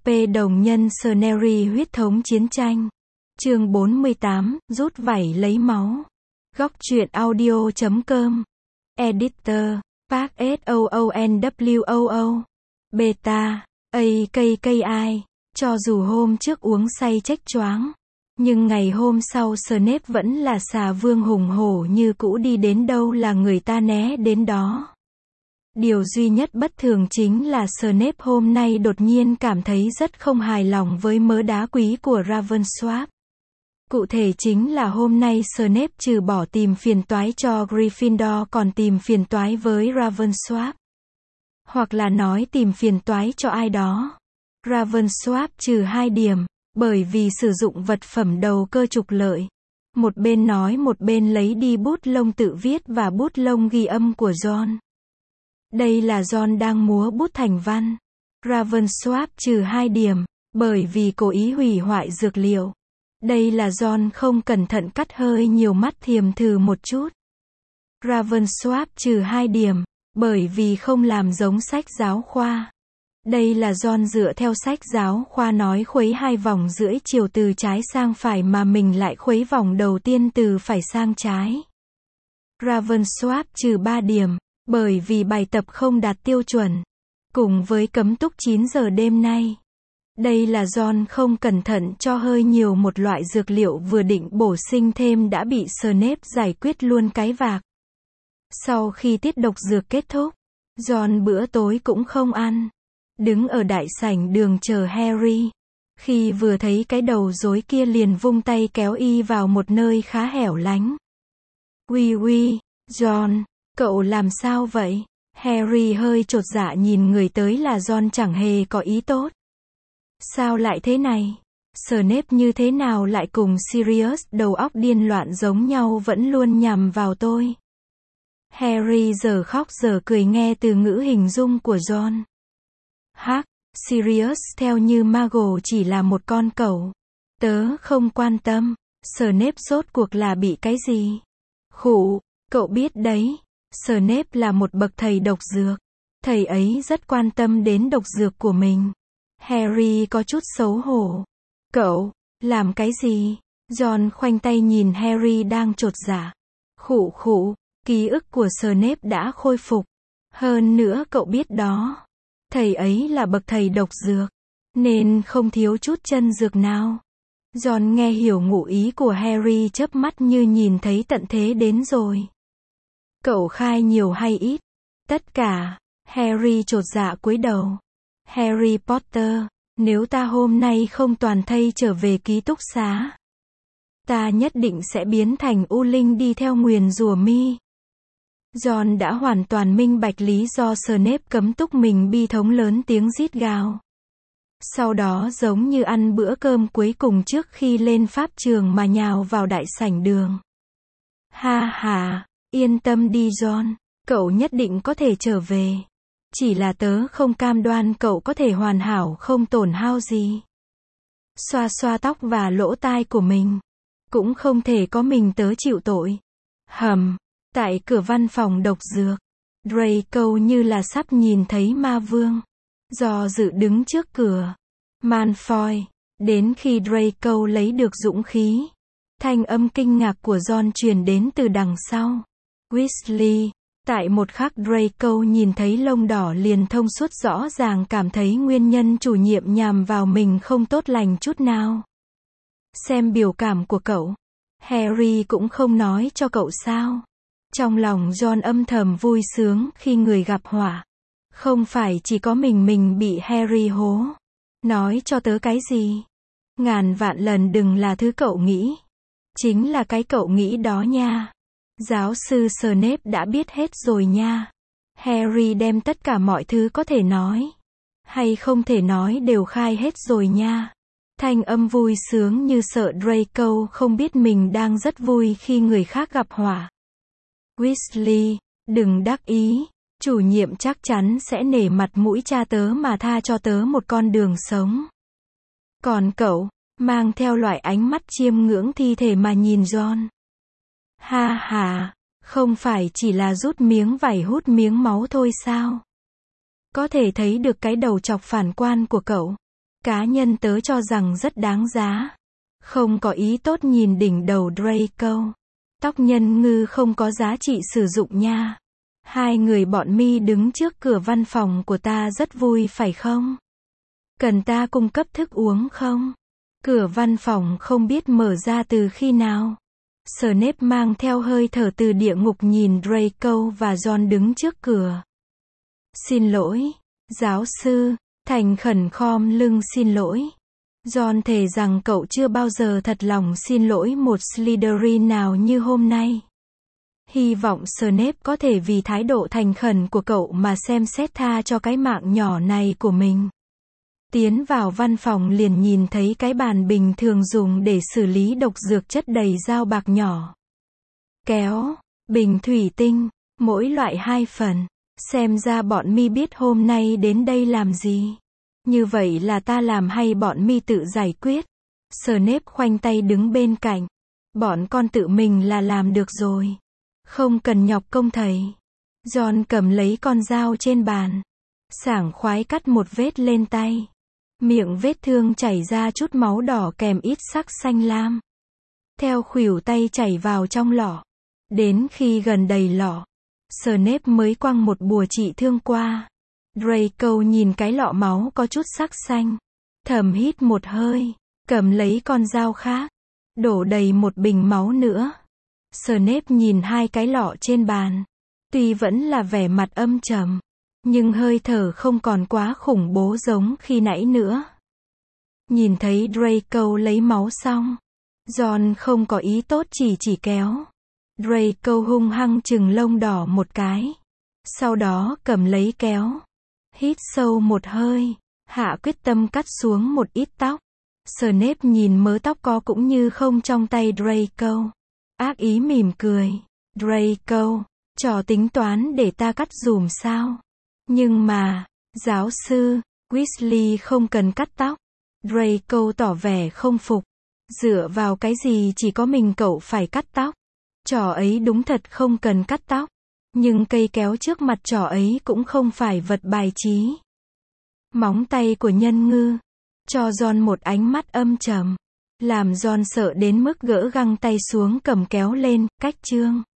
Đồng nhân Scenery huyết thống chiến tranh. Chương 48, rút vảy lấy máu. Góc truyện audio.com. Editor, Park SOONWOO. Beta, AKKI. Cho dù hôm trước uống say trách choáng, nhưng ngày hôm sau Snape vẫn là xà vương hùng hổ như cũ, đi đến đâu là người ta né đến đó. Điều duy nhất bất thường chính là Snape hôm nay đột nhiên cảm thấy rất không hài lòng với mớ đá quý của Ravensworth. Cụ thể chính là hôm nay Snape trừ bỏ tìm phiền toái cho Gryffindor còn tìm phiền toái với Ravensworth. Hoặc là nói tìm phiền toái cho ai đó. Ravensworth trừ 2 điểm, bởi vì sử dụng vật phẩm đầu cơ trục lợi. Một bên nói một bên lấy đi bút lông tự viết và bút lông ghi âm của John. Đây là John đang múa bút thành văn. Ravensworth trừ 2 điểm, bởi vì cố ý hủy hoại dược liệu. Đây là John không cẩn thận cắt hơi nhiều mắt thiềm thử một chút. Ravensworth trừ 2 điểm, bởi vì không làm giống sách giáo khoa. Đây là John dựa theo sách giáo khoa nói khuấy 2 vòng rưỡi chiều từ trái sang phải mà mình lại khuấy vòng đầu tiên từ phải sang trái. Ravensworth trừ 3 điểm, bởi vì bài tập không đạt tiêu chuẩn. Cùng với cấm túc 9 giờ đêm nay. Đây là John không cẩn thận cho hơi nhiều một loại dược liệu vừa định bổ sinh thêm đã bị Snape giải quyết luôn cái vạc. Sau khi tiết độc dược kết thúc, John bữa tối cũng không ăn. Đứng ở đại sảnh đường chờ Harry. Khi vừa thấy cái đầu rối kia liền vung tay kéo y vào một nơi khá hẻo lánh. Uy, John, cậu làm sao vậy? Harry hơi chột dạ nhìn người tới là John chẳng hề có ý tốt. Sao lại thế này? Snape như thế nào lại cùng Sirius đầu óc điên loạn giống nhau vẫn luôn nhằm vào tôi? Harry giờ khóc giờ cười nghe từ ngữ hình dung của John. Hắc, Sirius theo như Muggle chỉ là một con cẩu. Tớ không quan tâm. Snape rốt cuộc là bị cái gì? Khụ, cậu biết đấy. Snape là một bậc thầy độc dược. Thầy ấy rất quan tâm đến độc dược của mình. Harry có chút xấu hổ. Cậu, làm cái gì? John khoanh tay nhìn Harry đang chột dạ. Khụ, ký ức của Snape đã khôi phục. Hơn nữa cậu biết đó. Thầy ấy là bậc thầy độc dược, nên không thiếu chút chân dược nào. John nghe hiểu ngụ ý của Harry chớp mắt như nhìn thấy tận thế đến rồi. Cậu khai nhiều hay ít? Tất cả. Harry chột dạ cúi đầu. Harry Potter, nếu ta hôm nay không toàn thây trở về ký túc xá, ta nhất định sẽ biến thành U Linh đi theo nguyền rủa mi. John đã hoàn toàn minh bạch lý do Snape cấm túc mình, bi thống lớn tiếng rít gào. Sau đó giống như ăn bữa cơm cuối cùng trước khi lên pháp trường mà nhào vào đại sảnh đường. Ha, yên tâm đi John, cậu nhất định có thể trở về. Chỉ là tớ không cam đoan cậu có thể hoàn hảo không tổn hao gì. Xoa xoa tóc và lỗ tai của mình. Cũng không thể có mình tớ chịu tội. Tại cửa văn phòng độc dược, Draco như là sắp nhìn thấy ma vương. Do dự đứng trước cửa. Malfoy, đến khi Draco lấy được dũng khí. Thanh âm kinh ngạc của John truyền đến từ đằng sau. Weasley, tại một khắc Draco nhìn thấy lông đỏ liền thông suốt, rõ ràng cảm thấy nguyên nhân chủ nhiệm nhằm vào mình không tốt lành chút nào. Xem biểu cảm của cậu. Harry cũng không nói cho cậu sao? Trong lòng John âm thầm vui sướng khi người gặp họa. Không phải chỉ có mình bị Harry hố. Nói cho tớ cái gì? Ngàn vạn lần đừng là thứ cậu nghĩ. Chính là cái cậu nghĩ đó nha. Giáo sư Snape đã biết hết rồi nha. Harry đem tất cả mọi thứ có thể nói hay không thể nói đều khai hết rồi nha. Thanh âm vui sướng như sợ Draco không biết mình đang rất vui khi người khác gặp họa. Weasley, đừng đắc ý. Chủ nhiệm chắc chắn sẽ nể mặt mũi cha tớ mà tha cho tớ một con đường sống. Còn cậu, mang theo loại ánh mắt chiêm ngưỡng thi thể mà nhìn John. Ha, không phải chỉ là rút miếng vải hút miếng máu thôi sao? Có thể thấy được cái đầu chọc phản quan của cậu. Cá nhân tớ cho rằng rất đáng giá. Không có ý tốt nhìn đỉnh đầu Draco. Tóc nhân ngư không có giá trị sử dụng nha. Hai người bọn mi đứng trước cửa văn phòng của ta rất vui phải không? Cần ta cung cấp thức uống không? Cửa văn phòng không biết mở ra từ khi nào. Snape mang theo hơi thở từ địa ngục nhìn Draco và Ron đứng trước cửa. Xin lỗi, giáo sư, thành khẩn khom lưng xin lỗi. Ron thề rằng cậu chưa bao giờ thật lòng xin lỗi một Slytherin nào như hôm nay. Hy vọng Snape có thể vì thái độ thành khẩn của cậu mà xem xét tha cho cái mạng nhỏ này của mình. Tiến vào văn phòng liền nhìn thấy cái bàn bình thường dùng để xử lý độc dược chất đầy dao bạc nhỏ. Kéo, bình thủy tinh, mỗi loại 2 phần. Xem ra bọn mi biết hôm nay đến đây làm gì. Như vậy là ta làm hay bọn mi tự giải quyết? Snape khoanh tay đứng bên cạnh. Bọn con tự mình là làm được rồi. Không cần nhọc công thầy. Ron cầm lấy con dao trên bàn. Sảng khoái cắt một vết lên tay. Miệng vết thương chảy ra chút máu đỏ kèm ít sắc xanh lam. Theo khuỷu tay chảy vào trong lọ. Đến khi gần đầy lọ, Snape mới quăng một bùa trị thương qua. Draco nhìn cái lọ máu có chút sắc xanh. Thầm hít một hơi, cầm lấy con dao khác. Đổ đầy một bình máu nữa. Snape nhìn hai cái lọ trên bàn. Tuy vẫn là vẻ mặt âm trầm, nhưng hơi thở không còn quá khủng bố giống khi nãy nữa. Nhìn thấy Draco lấy máu xong, Ron không có ý tốt chỉ kéo. Draco hung hăng chừng lông đỏ một cái. Sau đó cầm lấy kéo. Hít sâu một hơi, hạ quyết tâm cắt xuống một ít tóc. Snape nhìn mớ tóc có cũng như không trong tay Draco. Ác ý mỉm cười. Draco, trò tính toán để ta cắt dùm sao? Nhưng mà, giáo sư, Weasley không cần cắt tóc. Draco tỏ vẻ không phục. Dựa vào cái gì chỉ có mình cậu phải cắt tóc? Trò ấy đúng thật không cần cắt tóc. Nhưng cây kéo trước mặt trò ấy cũng không phải vật bài trí. Móng tay của nhân ngư. Cho Ron một ánh mắt âm trầm. Làm Ron sợ đến mức gỡ găng tay xuống cầm kéo lên, cách chương.